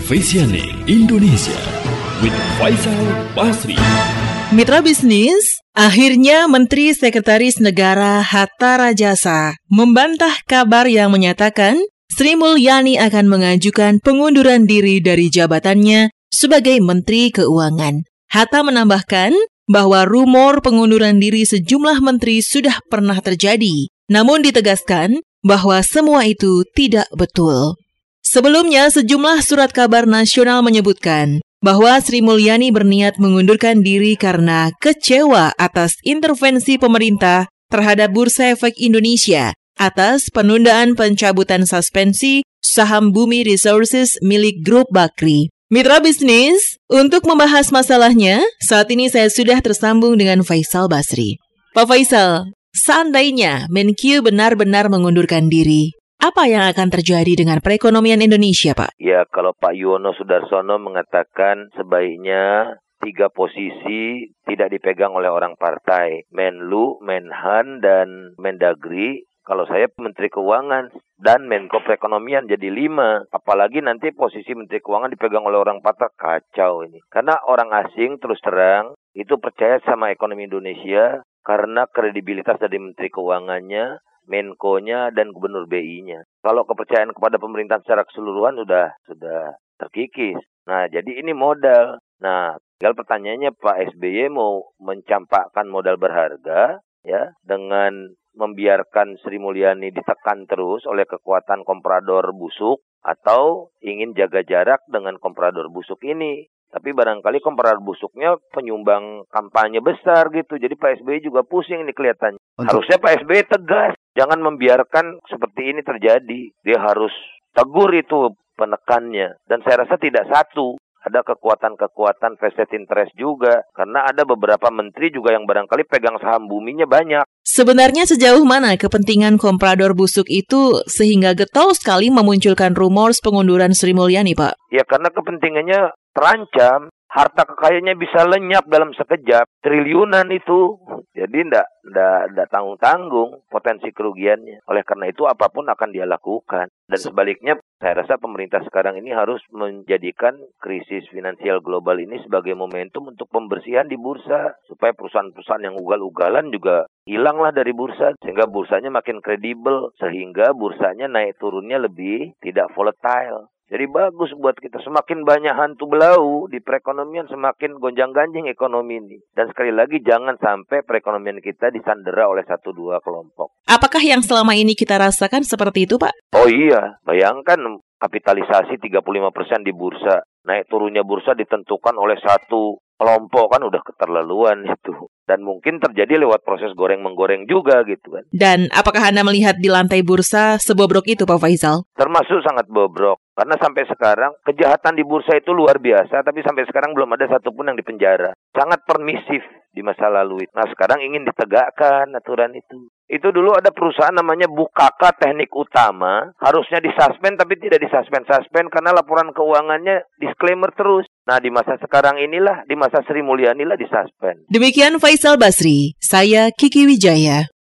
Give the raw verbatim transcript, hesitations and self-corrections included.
Visioning Indonesia with Faisal Basri. Mitra bisnis, akhirnya Menteri Sekretaris Negara Hatta Rajasa membantah kabar yang menyatakan Sri Mulyani akan mengajukan pengunduran diri dari jabatannya sebagai Menteri Keuangan. Hatta menambahkan bahwa rumor pengunduran diri sejumlah menteri sudah pernah terjadi, namun ditegaskan bahwa semua itu tidak betul. Sebelumnya, sejumlah surat kabar nasional menyebutkan bahwa Sri Mulyani berniat mengundurkan diri karena kecewa atas intervensi pemerintah terhadap Bursa Efek Indonesia atas penundaan pencabutan suspensi saham Bumi Resources milik Grup Bakri. Mitra bisnis, untuk membahas masalahnya, saat ini saya sudah tersambung dengan Faisal Basri. Pak Faisal, seandainya Menkyu benar-benar mengundurkan diri, apa yang akan terjadi dengan perekonomian Indonesia, Pak? Ya, kalau Pak Yuwono Sudarsono mengatakan sebaiknya tiga posisi tidak dipegang oleh orang partai, Menlu, Menhan, dan Mendagri. Kalau saya Menteri Keuangan dan Menko Perekonomian jadi lima. Apalagi nanti posisi Menteri Keuangan dipegang oleh orang partai, kacau ini. Karena orang asing terus terang itu percaya sama ekonomi Indonesia karena kredibilitas dari Menteri Keuangannya, Menko-nya, dan Gubernur B I-nya. Kalau kepercayaan kepada pemerintah secara keseluruhan sudah sudah terkikis. Nah, jadi ini modal. Nah, tinggal pertanyaannya Pak S B Y mau mencampakkan modal berharga ya dengan membiarkan Sri Mulyani ditekan terus oleh kekuatan komprador busuk atau ingin jaga jarak dengan komprador busuk ini. Tapi barangkali komprador busuknya penyumbang kampanye besar gitu. Jadi Pak S B Y juga pusing ini kelihatannya. Untuk... Harusnya Pak S B Y tegas. Jangan membiarkan seperti ini terjadi. Dia harus tegur itu penekannya. Dan saya rasa tidak satu. Ada kekuatan-kekuatan vested interest juga. Karena ada beberapa menteri juga yang barangkali pegang saham buminya banyak. Sebenarnya sejauh mana kepentingan komprador busuk itu sehingga getol sekali memunculkan rumor pengunduran Sri Mulyani, Pak? Ya karena kepentingannya terancam. Harta kekayaannya bisa lenyap dalam sekejap. Triliunan itu. Jadi enggak, enggak, enggak tanggung-tanggung potensi kerugiannya. Oleh karena itu apapun akan dia lakukan. Dan sebaliknya saya rasa pemerintah sekarang ini harus menjadikan krisis finansial global ini sebagai momentum untuk pembersihan di bursa. Supaya perusahaan-perusahaan yang ugal-ugalan juga hilanglah dari bursa. Sehingga bursanya makin kredibel. Sehingga bursanya naik turunnya lebih tidak volatile. Jadi bagus buat kita. Semakin banyak hantu belau di perekonomian, semakin gonjang-ganjing ekonomi ini. Dan sekali lagi, jangan sampai perekonomian kita disandera oleh satu dua kelompok. Apakah yang selama ini kita rasakan seperti itu, Pak? Oh iya, bayangkan kapitalisasi tiga puluh lima persen di bursa. Naik turunnya bursa ditentukan oleh satu kelompok, kan udah keterlaluan itu. Dan mungkin terjadi lewat proses goreng-menggoreng juga gitu kan. Dan apakah Anda melihat di lantai bursa sebobrok itu, Pak Faisal? Termasuk sangat bobrok. Karena sampai sekarang kejahatan di bursa itu luar biasa, tapi sampai sekarang belum ada satupun yang dipenjara. Sangat permisif di masa lalu. Nah sekarang ingin ditegakkan aturan itu. Itu dulu ada perusahaan namanya Bukaka Teknik Utama. Harusnya disuspend tapi tidak disuspend-suspend karena laporan keuangannya disclaimer terus. Nah di masa sekarang inilah, di masa Sri Mulyani lah disuspend. Demikian Faisal Basri, saya Kiki Wijaya.